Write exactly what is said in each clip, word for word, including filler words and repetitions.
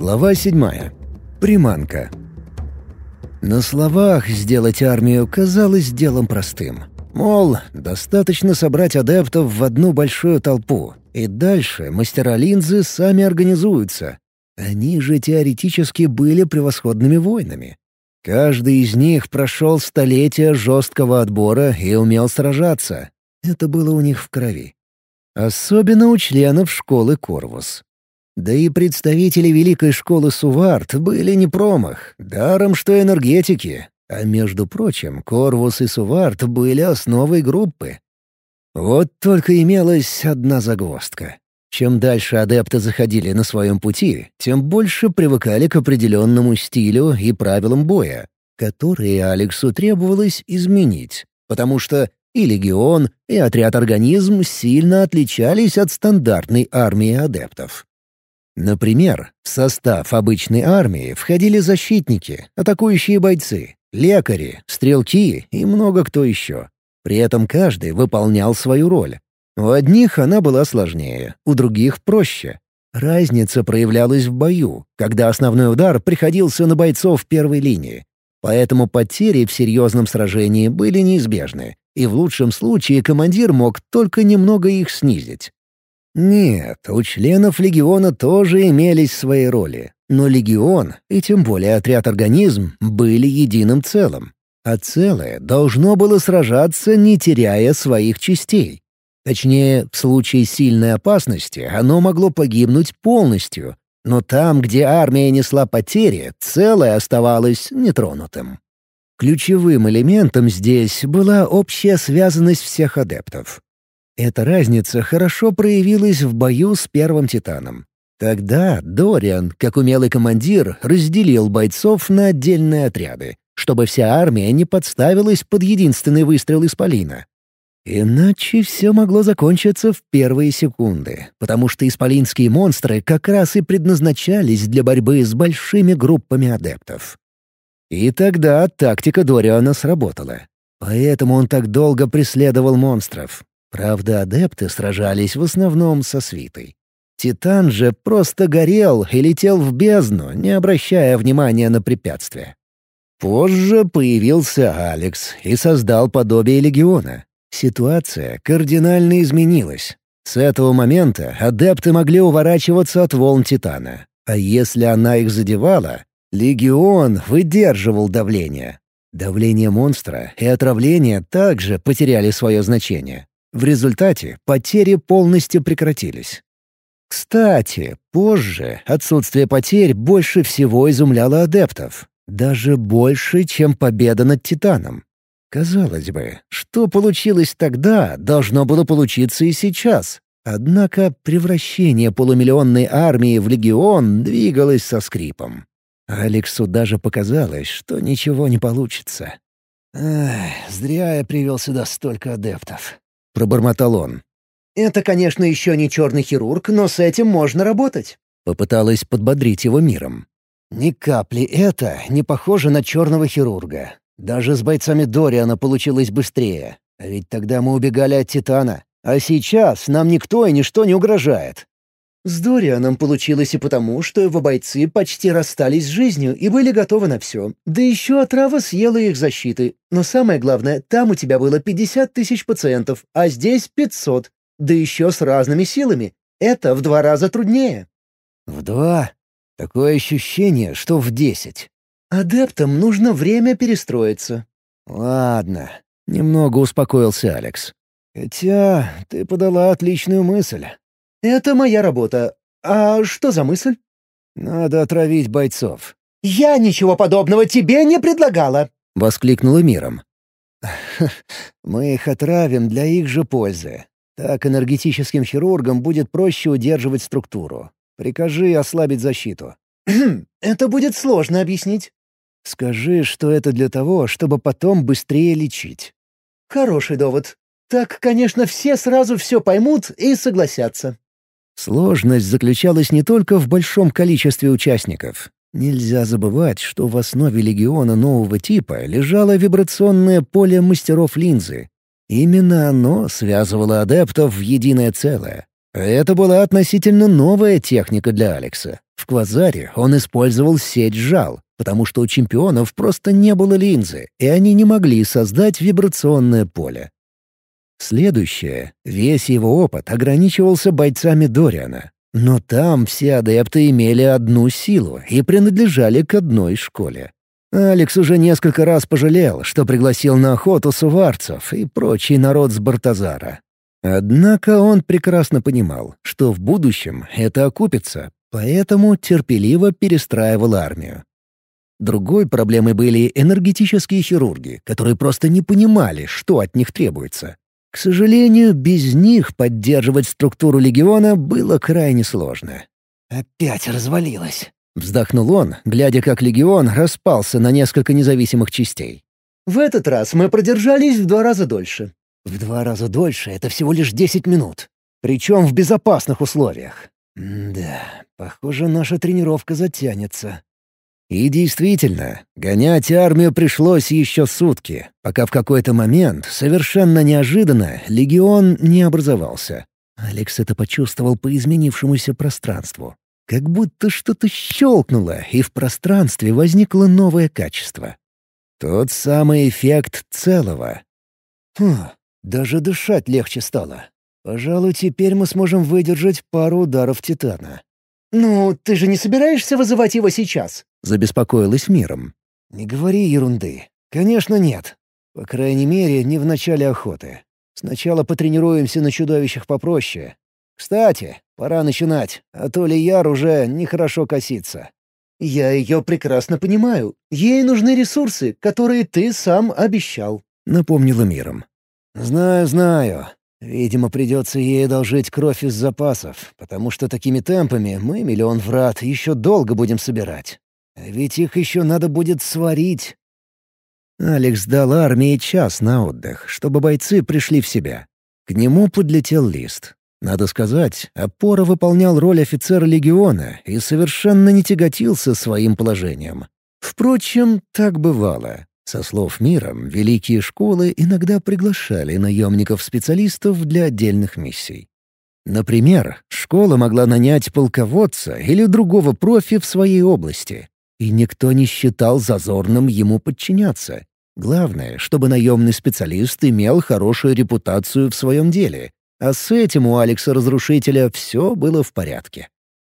Глава седьмая. Приманка. На словах сделать армию казалось делом простым. Мол, достаточно собрать адептов в одну большую толпу, и дальше мастера линзы сами организуются. Они же теоретически были превосходными воинами. Каждый из них прошел столетия жесткого отбора и умел сражаться. Это было у них в крови. Особенно у членов школы Корвус. Да и представители великой школы Сувард были не промах, даром что энергетики. А между прочим, Корвус и Сувард были основой группы. Вот только имелась одна загвоздка. Чем дальше адепты заходили на своем пути, тем больше привыкали к определенному стилю и правилам боя, которые Алексу требовалось изменить, потому что и легион, и отряд «Организм» сильно отличались от стандартной армии адептов. Например, в состав обычной армии входили защитники, атакующие бойцы, лекари, стрелки и много кто еще. При этом каждый выполнял свою роль. У одних она была сложнее, у других — проще. Разница проявлялась в бою, когда основной удар приходился на бойцов первой линии. Поэтому потери в серьезном сражении были неизбежны, и в лучшем случае командир мог только немного их снизить. Нет, у членов легиона тоже имелись свои роли, но легион, и тем более отряд «Организм», были единым целым. А целое должно было сражаться, не теряя своих частей. Точнее, в случае сильной опасности оно могло погибнуть полностью, но там, где армия несла потери, целое оставалось нетронутым. Ключевым элементом здесь была общая связанность всех адептов. Эта разница хорошо проявилась в бою с первым Титаном. Тогда Дориан, как умелый командир, разделил бойцов на отдельные отряды, чтобы вся армия не подставилась под единственный выстрел исполина. Иначе все могло закончиться в первые секунды, потому что исполинские монстры как раз и предназначались для борьбы с большими группами адептов. И тогда тактика Дориана сработала. Поэтому он так долго преследовал монстров. Правда, адепты сражались в основном со свитой. Титан же просто горел и летел в бездну, не обращая внимания на препятствия. Позже появился Алекс и создал подобие легиона. Ситуация кардинально изменилась. С этого момента адепты могли уворачиваться от волн Титана. А если она их задевала, легион выдерживал давление. Давление монстра и отравление также потеряли свое значение. В результате потери полностью прекратились. Кстати, позже отсутствие потерь больше всего изумляло адептов. Даже больше, чем победа над Титаном. Казалось бы, что получилось тогда, должно было получиться и сейчас. Однако превращение полумиллионной армии в легион двигалось со скрипом. Алексу даже показалось, что ничего не получится. «Эх, зря я привел сюда столько адептов», — пробормотал он. «Это, конечно, еще не черный хирург, но с этим можно работать», — попыталась подбодрить его миром. «Ни капли это не похоже на черного хирурга. Даже с бойцами Дориана получилось быстрее. А ведь тогда мы убегали от Титана. А сейчас нам никто и ничто не угрожает». «С Дорианом получилось и потому, что его бойцы почти расстались с жизнью и были готовы на все. Да еще отрава съела их защиты. Но самое главное, там у тебя было пятьдесят тысяч пациентов, а здесь пятьсот. Да еще с разными силами. Это в два раза труднее». «В два? Такое ощущение, что в десять». «Адептам нужно время перестроиться». «Ладно», — немного успокоился Алекс. «Хотя ты подала отличную мысль». «Это моя работа. А что за мысль?» «Надо отравить бойцов». «Я ничего подобного тебе не предлагала!» — воскликнула миром. «Мы их отравим для их же пользы. Так энергетическим хирургам будет проще удерживать структуру. Прикажи ослабить защиту». «Это будет сложно объяснить». «Скажи, что это для того, чтобы потом быстрее лечить». «Хороший довод. Так, конечно, все сразу все поймут и согласятся». Сложность заключалась не только в большом количестве участников. Нельзя забывать, что в основе легиона нового типа лежало вибрационное поле мастеров линзы. Именно оно связывало адептов в единое целое. Это была относительно новая техника для Алекса. В квазаре он использовал сеть жал, потому что у чемпионов просто не было линзы, и они не могли создать вибрационное поле. Следующее. Весь его опыт ограничивался бойцами Дориана. Но там все адепты имели одну силу и принадлежали к одной школе. Алекс уже несколько раз пожалел, что пригласил на охоту суварцев и прочий народ с Бартазара. Однако он прекрасно понимал, что в будущем это окупится, поэтому терпеливо перестраивал армию. Другой проблемой были энергетические хирурги, которые просто не понимали, что от них требуется. К сожалению, без них поддерживать структуру легиона было крайне сложно. «Опять развалилось», — вздохнул он, глядя, как легион распался на несколько независимых частей. «В этот раз мы продержались в два раза дольше». «В два раза дольше — это всего лишь десять минут. Причем в безопасных условиях. М-да, похоже, наша тренировка затянется». И действительно, гонять армию пришлось еще сутки, пока в какой-то момент, совершенно неожиданно, легион не образовался. Алекс это почувствовал по изменившемуся пространству. Как будто что-то щелкнуло, и в пространстве возникло новое качество. Тот самый эффект целого. Хм, даже дышать легче стало. Пожалуй, теперь мы сможем выдержать пару ударов Титана. «Ну, ты же не собираешься вызывать его сейчас?» — забеспокоилась миром. «Не говори ерунды. Конечно, нет. По крайней мере, не в начале охоты. Сначала потренируемся на чудовищах попроще. Кстати, пора начинать, а то Лияр уже нехорошо косится». «Я ее прекрасно понимаю. Ей нужны ресурсы, которые ты сам обещал», — напомнила миром. «Знаю, знаю. Видимо, придется ей одолжить кровь из запасов, потому что такими темпами мы миллион врат еще долго будем собирать. А ведь их еще надо будет сварить». Алекс дал армии час на отдых, чтобы бойцы пришли в себя. К нему подлетел лист. Надо сказать, Опора выполнял роль офицера легиона и совершенно не тяготился своим положением. Впрочем, так бывало. Со слов миром, великие школы иногда приглашали наемников-специалистов для отдельных миссий. Например, школа могла нанять полководца или другого профи в своей области, и никто не считал зазорным ему подчиняться. Главное, чтобы наемный специалист имел хорошую репутацию в своем деле, а с этим у Алекса-разрушителя все было в порядке.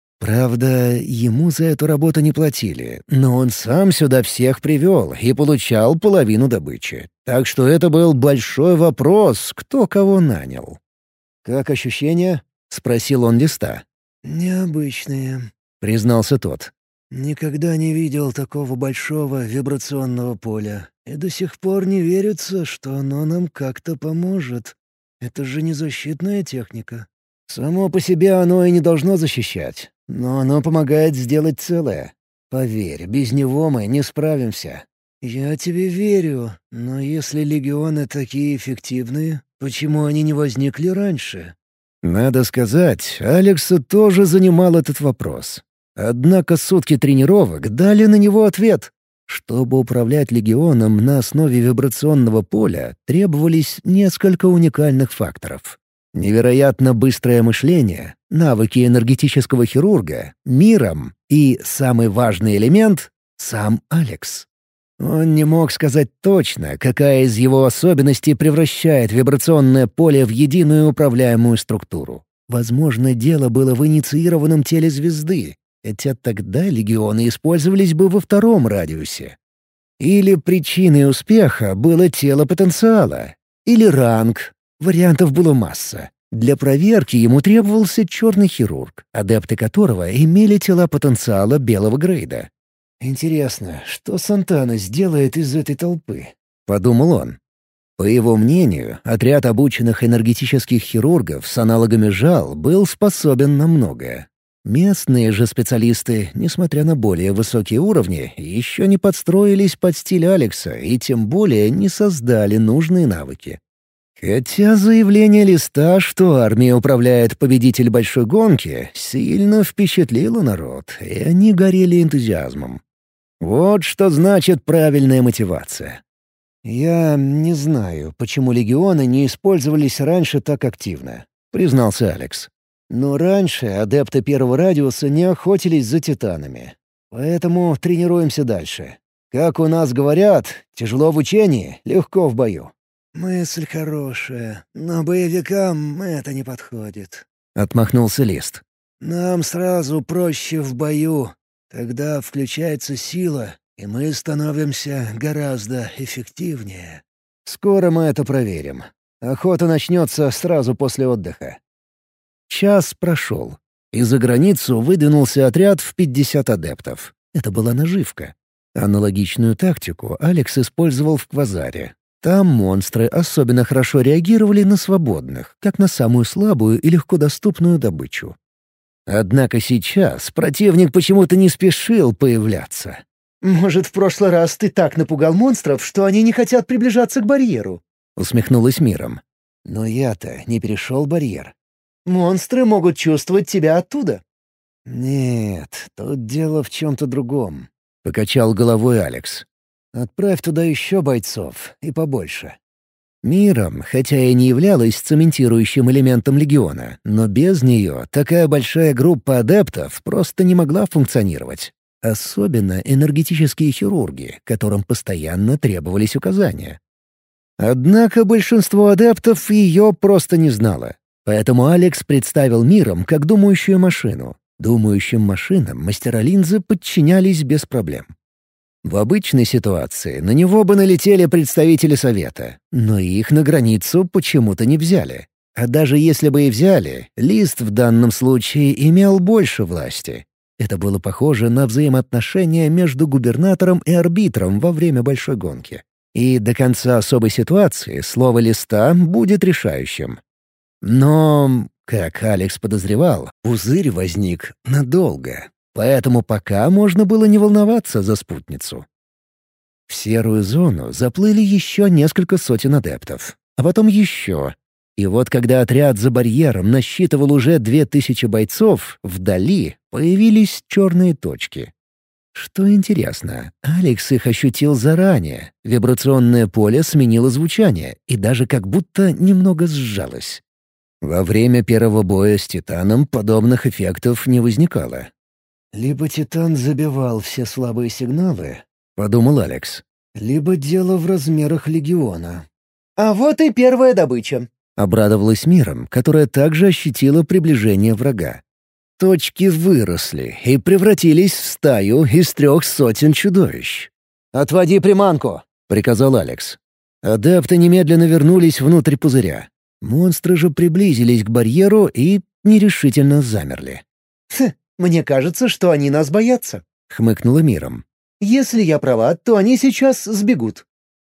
Правда, ему за эту работу не платили, но он сам сюда всех привел и получал половину добычи. Так что это был большой вопрос, кто кого нанял. «Как ощущения?» — спросил он листа. «Необычные», — признался тот. «Никогда не видел такого большого вибрационного поля, и до сих пор не верится, что оно нам как-то поможет. Это же не защитная техника». «Само по себе оно и не должно защищать, но оно помогает сделать целое. Поверь, без него мы не справимся». «Я тебе верю, но если легионы такие эффективные, почему они не возникли раньше?» Надо сказать, Алекса тоже занимал этот вопрос. Однако сутки тренировок дали на него ответ. Чтобы управлять легионом на основе вибрационного поля, требовались несколько уникальных факторов. Невероятно быстрое мышление, навыки энергетического хирурга, миром и, самый важный элемент — сам Алекс. Он не мог сказать точно, какая из его особенностей превращает вибрационное поле в единую управляемую структуру. Возможно, дело было в инициированном теле звезды, хотя тогда легионы использовались бы во втором радиусе. Или причиной успеха было тело потенциала, или ранг. Вариантов было масса. Для проверки ему требовался черный хирург, адепты которого имели тела потенциала белого грейда. «Интересно, что Сантана сделает из этой толпы?» — подумал он. По его мнению, отряд обученных энергетических хирургов с аналогами жал был способен на многое. Местные же специалисты, несмотря на более высокие уровни, еще не подстроились под стиль Алекса и тем более не создали нужные навыки. Хотя заявление листа, что армией управляет победитель большой гонки, сильно впечатлило народ, и они горели энтузиазмом. Вот что значит правильная мотивация. «Я не знаю, почему легионы не использовались раньше так активно», — признался Алекс. Но раньше адепты первого радиуса не охотились за титанами. Поэтому тренируемся дальше. Как у нас говорят, тяжело в учении, легко в бою». «Мысль хорошая, но боевикам это не подходит», — отмахнулся Лист. «Нам сразу проще в бою. Тогда включается сила, и мы становимся гораздо эффективнее». «Скоро мы это проверим. Охота начнется сразу после отдыха». Час прошел, и за границу выдвинулся отряд в пятьдесят адептов. Это была наживка. Аналогичную тактику Алекс использовал в Квазаре. Там монстры особенно хорошо реагировали на свободных, как на самую слабую и легко доступную добычу. Однако сейчас противник почему-то не спешил появляться. «Может, в прошлый раз ты так напугал монстров, что они не хотят приближаться к барьеру?» — усмехнулась Миром. «Но я-то не перешел барьер». «Монстры могут чувствовать тебя оттуда». «Нет, тут дело в чем-то другом», — покачал головой Алекс. «Отправь туда еще бойцов, и побольше». Миром, хотя и не являлась цементирующим элементом легиона, но без нее такая большая группа адептов просто не могла функционировать. Особенно энергетические хирурги, которым постоянно требовались указания. Однако большинство адептов ее просто не знало. Поэтому Алекс представил Миром как думающую машину. Думающим машинам мастера линзы подчинялись без проблем. В обычной ситуации на него бы налетели представители Совета, но их на границу почему-то не взяли. А даже если бы и взяли, Лист в данном случае имел больше власти. Это было похоже на взаимоотношения между губернатором и арбитром во время большой гонки. И до конца особой ситуации слово Листа будет решающим. Но, как Алекс подозревал, пузырь возник надолго. Поэтому пока можно было не волноваться за спутницу. В серую зону заплыли еще несколько сотен адептов, а потом еще. И вот когда отряд за барьером насчитывал уже две тысячи бойцов, вдали появились черные точки. Что интересно, Алекс их ощутил заранее. Вибрационное поле сменило звучание и даже как будто немного сжалось. Во время первого боя с Титаном подобных эффектов не возникало. «Либо Титан забивал все слабые сигналы», — подумал Алекс, — «либо дело в размерах легиона». «А вот и первая добыча», — обрадовалась Миром, которая также ощутила приближение врага. Точки выросли и превратились в стаю из трех сотен чудовищ. «Отводи приманку», — приказал Алекс. Адепты немедленно вернулись внутрь пузыря. Монстры же приблизились к барьеру и нерешительно замерли. «Хм, мне кажется, что они нас боятся», — хмыкнула Миром. «Если я права, то они сейчас сбегут».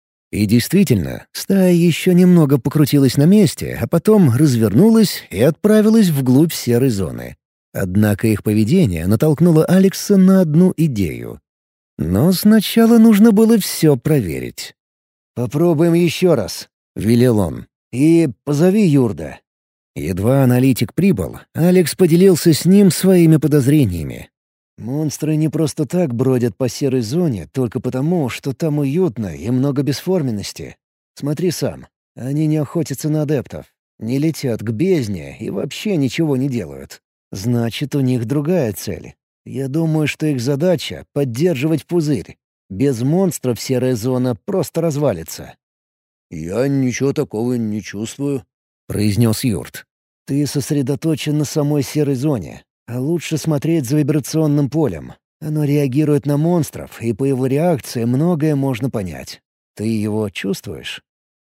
И действительно, стая еще немного покрутилась на месте, а потом развернулась и отправилась вглубь серой зоны. Однако их поведение натолкнуло Алекса на одну идею. Но сначала нужно было все проверить. «Попробуем еще раз», — велел он. «И позови Юрда». Едва аналитик прибыл, Алекс поделился с ним своими подозрениями. «Монстры не просто так бродят по серой зоне только потому, что там уютно и много бесформенности. Смотри сам, они не охотятся на адептов, не летят к бездне и вообще ничего не делают. Значит, у них другая цель. Я думаю, что их задача — поддерживать пузырь. Без монстров серая зона просто развалится». «Я ничего такого не чувствую», — произнес Юрт. «Ты сосредоточен на самой серой зоне, а лучше смотреть за вибрационным полем. Оно реагирует на монстров, и по его реакции многое можно понять. Ты его чувствуешь?»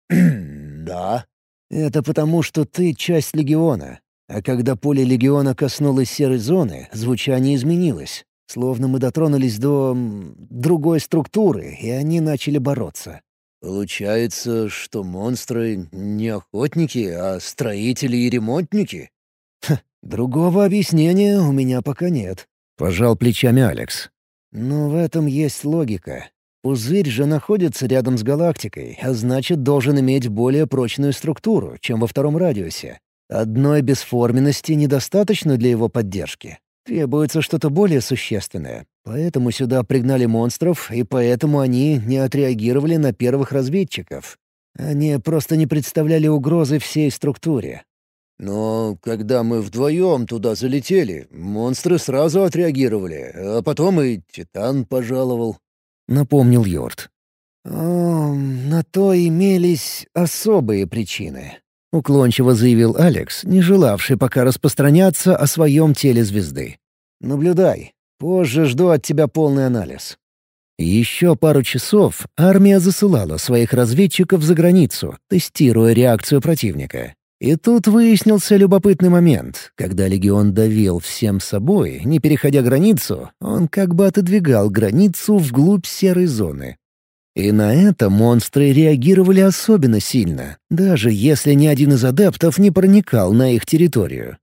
«Да». «Это потому, что ты часть легиона. А когда поле легиона коснулось серой зоны, звучание изменилось. Словно мы дотронулись до... м, другой структуры, и они начали бороться». «Получается, что монстры не охотники, а строители и ремонтники?» Ха, другого объяснения у меня пока нет», — пожал плечами Алекс. «Но в этом есть логика. Пузырь же находится рядом с галактикой, а значит, должен иметь более прочную структуру, чем во втором радиусе. Одной бесформенности недостаточно для его поддержки. Требуется что-то более существенное. Поэтому сюда пригнали монстров, и поэтому они не отреагировали на первых разведчиков. Они просто не представляли угрозы всей структуре. Но когда мы вдвоем туда залетели, монстры сразу отреагировали, а потом и Титан пожаловал», — напомнил Йорт. «О, на то имелись особые причины», — уклончиво заявил Алекс, не желавший пока распространяться о своем теле звезды. «Наблюдай. Позже жду от тебя полный анализ». Еще пару часов армия засылала своих разведчиков за границу, тестируя реакцию противника. И тут выяснился любопытный момент. Когда легион давил всем собой, не переходя границу, он как бы отодвигал границу вглубь серой зоны. И на это монстры реагировали особенно сильно, даже если ни один из адептов не проникал на их территорию.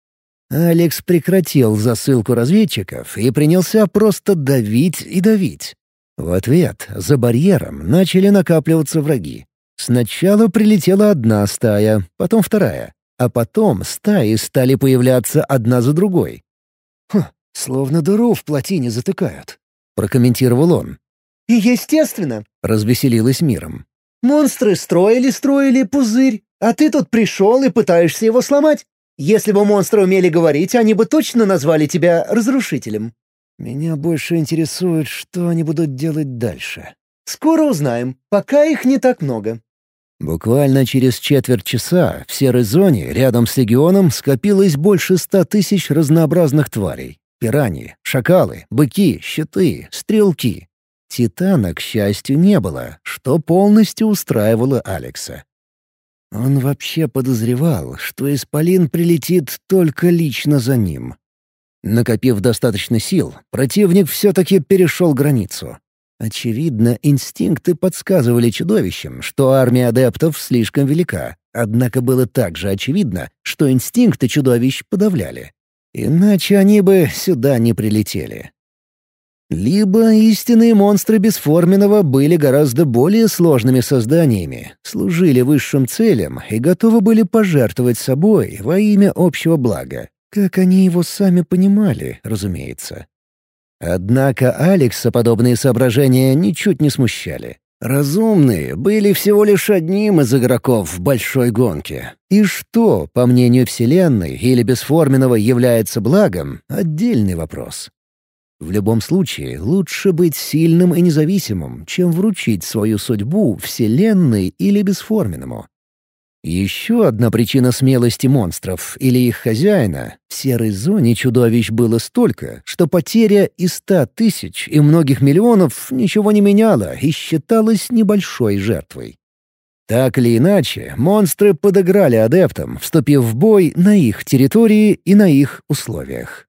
Алекс прекратил засылку разведчиков и принялся просто давить и давить. В ответ за барьером начали накапливаться враги. Сначала прилетела одна стая, потом вторая, а потом стаи стали появляться одна за другой. «Хм, словно дыру в плотине затыкают», — прокомментировал он. «И естественно», — развеселилась миром. «Монстры строили-строили пузырь, а ты тут пришел и пытаешься его сломать. Если бы монстры умели говорить, они бы точно назвали тебя разрушителем». «Меня больше интересует, что они будут делать дальше». «Скоро узнаем, пока их не так много». Буквально через четверть часа в серой зоне рядом с легионом скопилось больше ста тысяч разнообразных тварей. Пираньи, шакалы, быки, щиты, стрелки. Титана, к счастью, не было, что полностью устраивало Алекса. Он вообще подозревал, что Исполин прилетит только лично за ним. Накопив достаточно сил, противник все-таки перешел границу. Очевидно, инстинкты подсказывали чудовищам, что армия адептов слишком велика, однако было также очевидно, что инстинкты чудовищ подавляли. Иначе они бы сюда не прилетели. Либо истинные монстры Бесформенного были гораздо более сложными созданиями, служили высшим целям и готовы были пожертвовать собой во имя общего блага, как они его сами понимали, разумеется. Однако Алекса подобные соображения ничуть не смущали. Разумные были всего лишь одним из игроков в большой гонке. И что, по мнению Вселенной или Бесформенного, является благом — отдельный вопрос. В любом случае, лучше быть сильным и независимым, чем вручить свою судьбу Вселенной или Бесформенному. Еще одна причина смелости монстров или их хозяина — в серой зоне чудовищ было столько, что потеря и ста тысяч, и многих миллионов ничего не меняла и считалась небольшой жертвой. Так или иначе, монстры подыграли адептам, вступив в бой на их территории и на их условиях.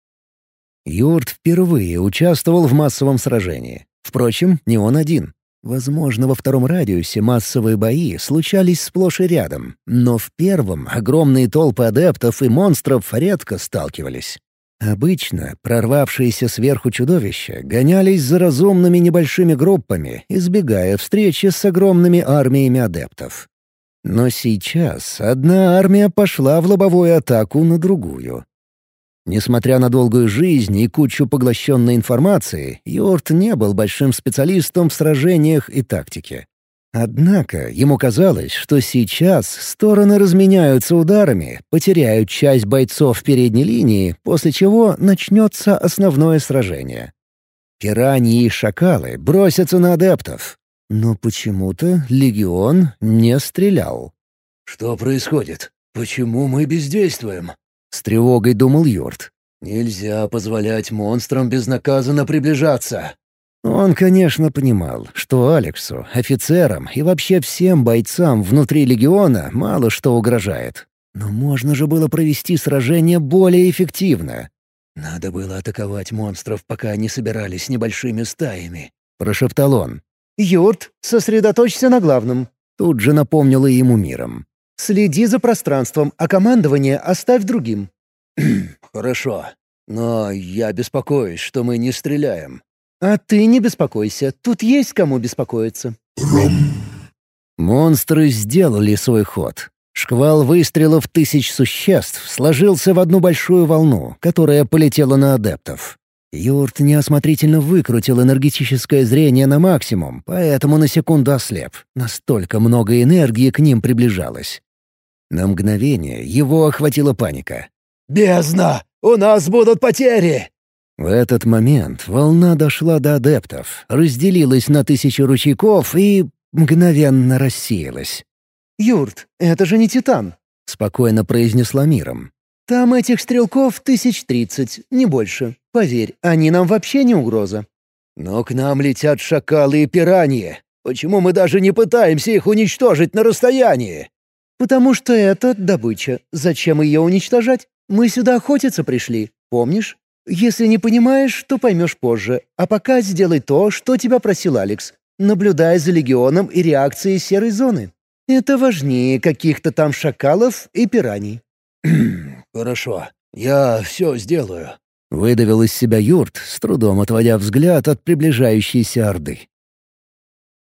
Йорт впервые участвовал в массовом сражении. Впрочем, не он один. Возможно, во втором радиусе массовые бои случались сплошь и рядом, но в первом огромные толпы адептов и монстров редко сталкивались. Обычно прорвавшиеся сверху чудовища гонялись за разумными небольшими группами, избегая встречи с огромными армиями адептов. Но сейчас одна армия пошла в лобовую атаку на другую. Несмотря на долгую жизнь и кучу поглощенной информации, Йорт не был большим специалистом в сражениях и тактике. Однако ему казалось, что сейчас стороны разменяются ударами, потеряют часть бойцов в передней линии, после чего начнется основное сражение. Пираньи и шакалы бросятся на адептов. Но почему-то легион не стрелял. «Что происходит? Почему мы бездействуем?» С тревогой думал Йорт. «Нельзя позволять монстрам безнаказанно приближаться». Он, конечно, понимал, что Алексу, офицерам и вообще всем бойцам внутри легиона мало что угрожает. Но можно же было провести сражение более эффективно. «Надо было атаковать монстров, пока они собирались небольшими стаями», — прошептал он. «Йорт, сосредоточься на главном», — тут же напомнила ему миром. «Следи за пространством, а командование оставь другим». «Хорошо. Но я беспокоюсь, что мы не стреляем». «А ты не беспокойся, тут есть кому беспокоиться». Монстры сделали свой ход. Шквал выстрелов тысяч существ сложился в одну большую волну, которая полетела на адептов. Йорт неосмотрительно выкрутил энергетическое зрение на максимум, поэтому на секунду ослеп. Настолько много энергии к ним приближалось. На мгновение его охватила паника. «Бездна! У нас будут потери!» В этот момент волна дошла до адептов, разделилась на тысячу ручейков и мгновенно рассеялась. «Юрт, это же не Титан», — спокойно произнесла Миром. «Там этих стрелков тысяч тридцать, не больше. Поверь, они нам вообще не угроза». «Но к нам летят шакалы и пираньи. Почему мы даже не пытаемся их уничтожить на расстоянии?» «Потому что это добыча. Зачем ее уничтожать? Мы сюда охотиться пришли, помнишь? Если не понимаешь, то поймешь позже. А пока сделай то, что тебя просил Алекс. Наблюдай за легионом и реакцией серой зоны. Это важнее каких-то там шакалов и пираний». «Хорошо, я все сделаю», — выдавил из себя Юрт, с трудом отводя взгляд от приближающейся орды.